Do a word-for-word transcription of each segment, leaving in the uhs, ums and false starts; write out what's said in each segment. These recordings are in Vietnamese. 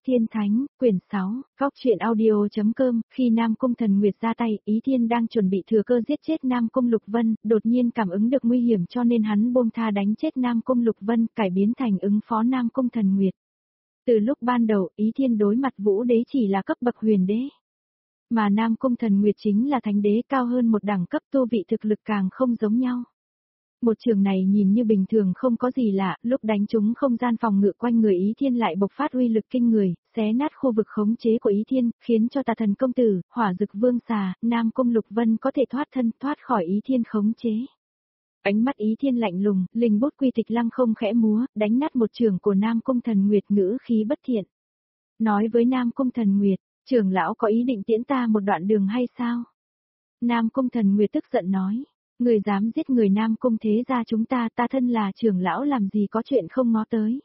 Tiên Thánh, quyển sáu, góc truyện audio.com, khi Nam Cung Thần Nguyệt ra tay, Ý Thiên đang chuẩn bị thừa cơ giết chết Nam Cung Lục Vân, đột nhiên cảm ứng được nguy hiểm cho nên hắn buông tha đánh chết Nam Cung Lục Vân, cải biến thành ứng phó Nam Cung Thần Nguyệt. Từ lúc ban đầu, Ý Thiên đối mặt Vũ Đế chỉ là cấp bậc huyền đế. Mà Nam Cung Thần Nguyệt chính là thánh đế cao hơn một đẳng cấp, tu vị thực lực càng không giống nhau. Một trường này nhìn như bình thường không có gì lạ, lúc đánh trúng không gian phòng ngự quanh người Ý Thiên lại bộc phát uy lực kinh người, xé nát khu vực khống chế của Ý Thiên, khiến cho Tà Thần công tử, Hỏa Dực Vương xà, Nam Cung Lục Vân có thể thoát thân, thoát khỏi Ý Thiên khống chế. Ánh mắt Ý Thiên lạnh lùng, linh bút quy tịch lăng không khẽ múa, đánh nát một trường của Nam Cung Thần Nguyệt, ngữ khí bất thiện. Nói với Nam Cung Thần Nguyệt, trưởng lão có ý định tiễn ta một đoạn đường hay sao? Nam Cung Thần Nguyệt tức giận nói. Người dám giết người Nam Cung thế gia chúng ta, ta thân là trưởng lão làm gì có chuyện không ngó tới.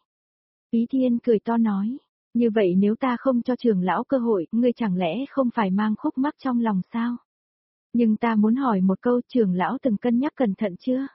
Ý Thiên cười to nói, như vậy nếu ta không cho trưởng lão cơ hội, ngươi chẳng lẽ không phải mang khúc mắc trong lòng sao? Nhưng ta muốn hỏi một câu, trưởng lão từng cân nhắc cẩn thận chưa?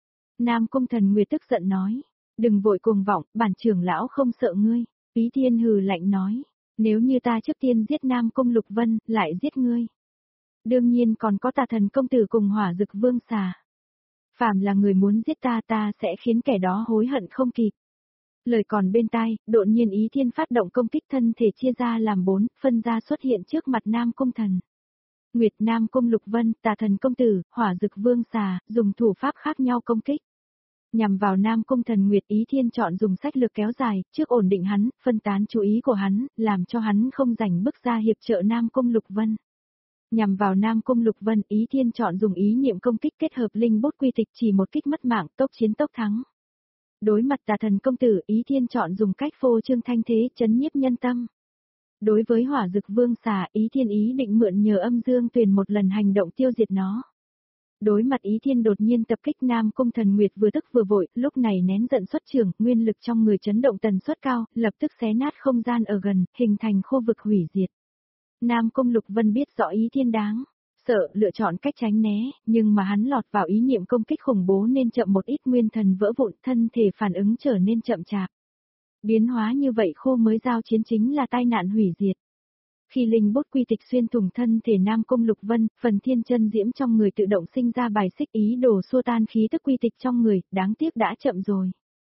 Nam Cung Thần Nguyệt tức giận nói, đừng vội cuồng vọng, bản trưởng lão không sợ ngươi. Ý Thiên hừ lạnh nói, nếu như ta trước tiên giết Nam Cung Lục Vân, lại giết ngươi. Đương nhiên còn có Tà Thần công tử cùng Hỏa Dực Vương xà. Phàm là người muốn giết ta, ta sẽ khiến kẻ đó hối hận không kịp. Lời còn bên tai, đột nhiên Ý Thiên phát động công kích, thân thể chia ra làm bốn, phân ra xuất hiện trước mặt Nam Cung Thần Nguyệt, Nam Cung Lục Vân, Tà Thần công tử, Hỏa Dực Vương xà, dùng thủ pháp khác nhau công kích. Nhằm vào Nam Cung Thần Nguyệt, Ý Thiên chọn dùng sách lược kéo dài, trước ổn định hắn, phân tán chú ý của hắn, làm cho hắn không rảnh bước ra hiệp trợ Nam Cung Lục Vân. Nhằm vào Nam Cung Lục Vân, Ý Thiên chọn dùng ý niệm công kích kết hợp linh bút quy tịch, chỉ một kích mất mạng, tốc chiến tốc thắng. Đối mặt Tà Thần công tử, Ý Thiên chọn dùng cách phô trương thanh thế, chấn nhiếp nhân tâm. Đối với Hỏa Dực Vương xà, Ý Thiên ý định mượn nhờ âm dương tuyền một lần hành động tiêu diệt nó. Đối mặt Ý Thiên đột nhiên tập kích, Nam Cung Thần Nguyệt vừa tức vừa vội, lúc này nén giận xuất trường, nguyên lực trong người chấn động tần suất cao, lập tức xé nát không gian ở gần, hình thành khu vực hủy diệt. Nam Cung Lục Vân biết rõ Ý Thiên đáng sợ, lựa chọn cách tránh né, nhưng mà hắn lọt vào ý niệm công kích khủng bố nên chậm một ít, nguyên thần vỡ vụn, thân thể phản ứng trở nên chậm chạp. Biến hóa như vậy khô mới giao chiến chính là tai nạn hủy diệt. Khi linh bút quy tịch xuyên thủng thân thể Nam Cung Lục Vân, phần thiên chân diễm trong người tự động sinh ra bài xích, ý đồ xua tan khí tức quy tịch trong người, đáng tiếc đã chậm rồi.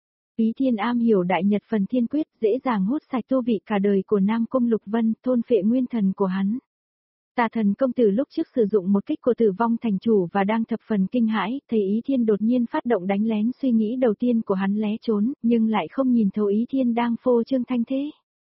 Ý Thiên am hiểu đại nhật phần thiên quyết, dễ dàng hút sạch tu vị cả đời của Nam Cung Lục Vân, thôn phệ nguyên thần của hắn. Tà Thần công tử lúc trước sử dụng một kích của Tử Vong thành chủ và đang thập phần kinh hãi, thấy Ý Thiên đột nhiên phát động đánh lén, suy nghĩ đầu tiên của hắn lé trốn, nhưng lại không nhìn thấu Ý Thiên đang phô trương thanh thế.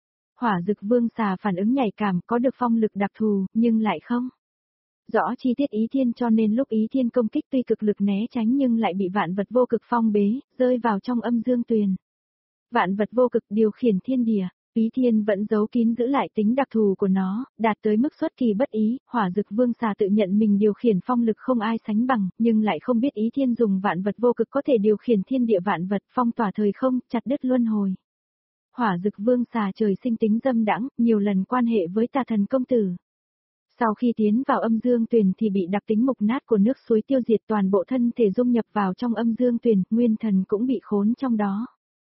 Hỏa Dực Vương xà phản ứng nhạy cảm, có được phong lực đặc thù, nhưng lại không rõ chi tiết Ý Thiên, cho nên lúc Ý Thiên công kích tuy cực lực né tránh nhưng lại bị vạn vật vô cực phong bế, rơi vào trong âm dương tuyền. Vạn vật vô cực điều khiển thiên địa, Ý Thiên vẫn giấu kín giữ lại tính đặc thù của nó, đạt tới mức xuất kỳ bất ý. Hỏa Dực Vương xà tự nhận mình điều khiển phong lực không ai sánh bằng, nhưng lại không biết Ý Thiên dùng vạn vật vô cực có thể điều khiển thiên địa vạn vật, phong tỏa thời không, chặt đứt luân hồi. Hỏa Dực Vương xà trời sinh tính dâm đãng, nhiều lần quan hệ với Tà Thần công tử. Sau khi tiến vào âm dương tuyền thì bị đặc tính mục nát của nước suối tiêu diệt, toàn bộ thân thể dung nhập vào trong âm dương tuyền, nguyên thần cũng bị khốn trong đó.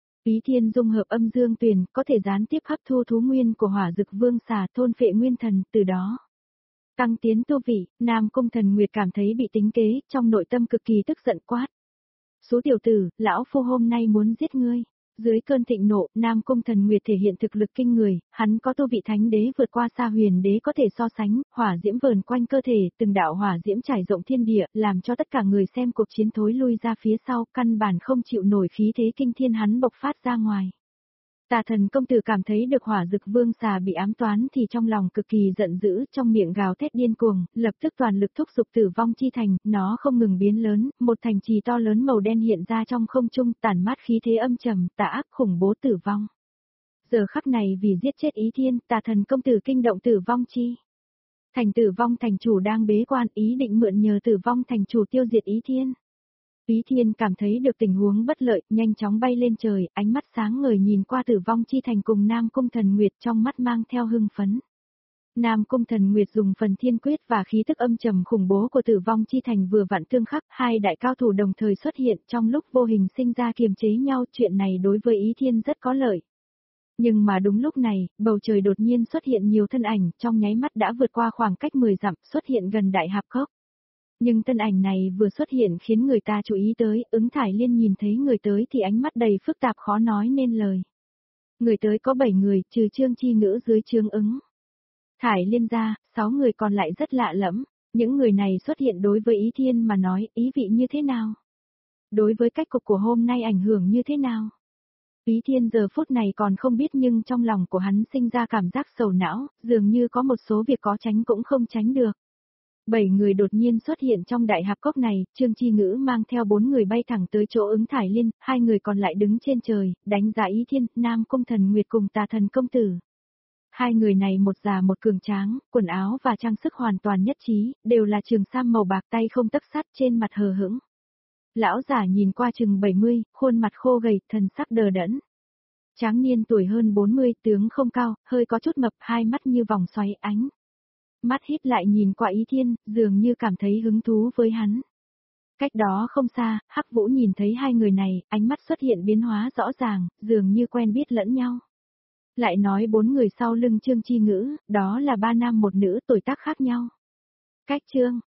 Ý Thiên dung hợp âm dương tuyền, có thể gián tiếp hấp thu thú nguyên của Hỏa Dực Vương xà, thôn phệ nguyên thần, từ đó tăng tiến tu vị. Nam Cung Thần Nguyệt cảm thấy bị tính kế, trong nội tâm cực kỳ tức giận quát. Số tiểu tử, lão phu hôm nay muốn giết ngươi. Dưới cơn thịnh nộ, Nam Cung Thần Nguyệt thể hiện thực lực kinh người, hắn có tu vị thánh đế vượt qua xa huyền đế có thể so sánh, hỏa diễm vờn quanh cơ thể, từng đạo hỏa diễm trải rộng thiên địa, làm cho tất cả người xem cuộc chiến thối lui ra phía sau, căn bản không chịu nổi khí thế kinh thiên hắn bộc phát ra ngoài. Tà Thần công tử cảm thấy được Hỏa Dực Vương xà bị ám toán thì trong lòng cực kỳ giận dữ, trong miệng gào thét điên cuồng, lập tức toàn lực thúc giục Tử Vong chi thành, nó không ngừng biến lớn, một thành trì to lớn màu đen hiện ra trong không trung, tản mát khí thế âm trầm, tà ác khủng bố Tử Vong. Giờ khắc này vì giết chết Ý Thiên, Tà Thần công tử kinh động Tử Vong chi thành, Tử Vong thành chủ đang bế quan, ý định mượn nhờ Tử Vong thành chủ tiêu diệt Ý Thiên. Ý Thiên cảm thấy được tình huống bất lợi, nhanh chóng bay lên trời, ánh mắt sáng ngời nhìn qua Tử Vong chi thành cùng Nam Cung Thần Nguyệt, trong mắt mang theo hưng phấn. Nam Cung Thần Nguyệt dùng phần thiên quyết và khí tức âm trầm khủng bố của Tử Vong chi thành vừa vặn tương khắc, hai đại cao thủ đồng thời xuất hiện, trong lúc vô hình sinh ra kiềm chế nhau, chuyện này đối với Ý Thiên rất có lợi. Nhưng mà đúng lúc này, bầu trời đột nhiên xuất hiện nhiều thân ảnh, trong nháy mắt đã vượt qua khoảng cách mười dặm, xuất hiện gần đại hạp cốc. Nhưng thân ảnh này vừa xuất hiện khiến người ta chú ý tới, ứng Thải Liên nhìn thấy người tới thì ánh mắt đầy phức tạp khó nói nên lời. Người tới có bảy người, trừ Trương Chi Ngữ dưới trướng ứng. Thải Liên ra, sáu người còn lại rất lạ lẫm, những người này xuất hiện đối với Ý Thiên mà nói, ý vị như thế nào? Đối với cách cục của hôm nay ảnh hưởng như thế nào? Ý Thiên giờ phút này còn không biết nhưng trong lòng của hắn sinh ra cảm giác sầu não, dường như có một số việc có tránh cũng không tránh được. Bảy người đột nhiên xuất hiện trong đại hạp cốc này, Trương Chi Ngữ mang theo bốn người bay thẳng tới chỗ ứng Thải Liên, hai người còn lại đứng trên trời, đánh giá Ý Thiên, Nam Cung Thần Nguyệt cùng Tà Thần Công Tử. Hai người này một già một cường tráng, quần áo và trang sức hoàn toàn nhất trí, đều là trường sam màu bạc tay không tấc sắt trên mặt hờ hững. Lão giả nhìn qua chừng bảy mươi, khuôn mặt khô gầy, thần sắc đờ đẫn. Tráng niên tuổi hơn bốn mươi, tướng không cao, hơi có chút mập, hai mắt như vòng xoáy ánh. Mắt híp lại nhìn qua Ý Thiên, dường như cảm thấy hứng thú với hắn. Cách đó không xa, Hắc Vũ nhìn thấy hai người này, ánh mắt xuất hiện biến hóa rõ ràng, dường như quen biết lẫn nhau. Lại nói bốn người sau lưng Trương Chi Ngữ, đó là ba nam một nữ tuổi tác khác nhau. Cách Trương,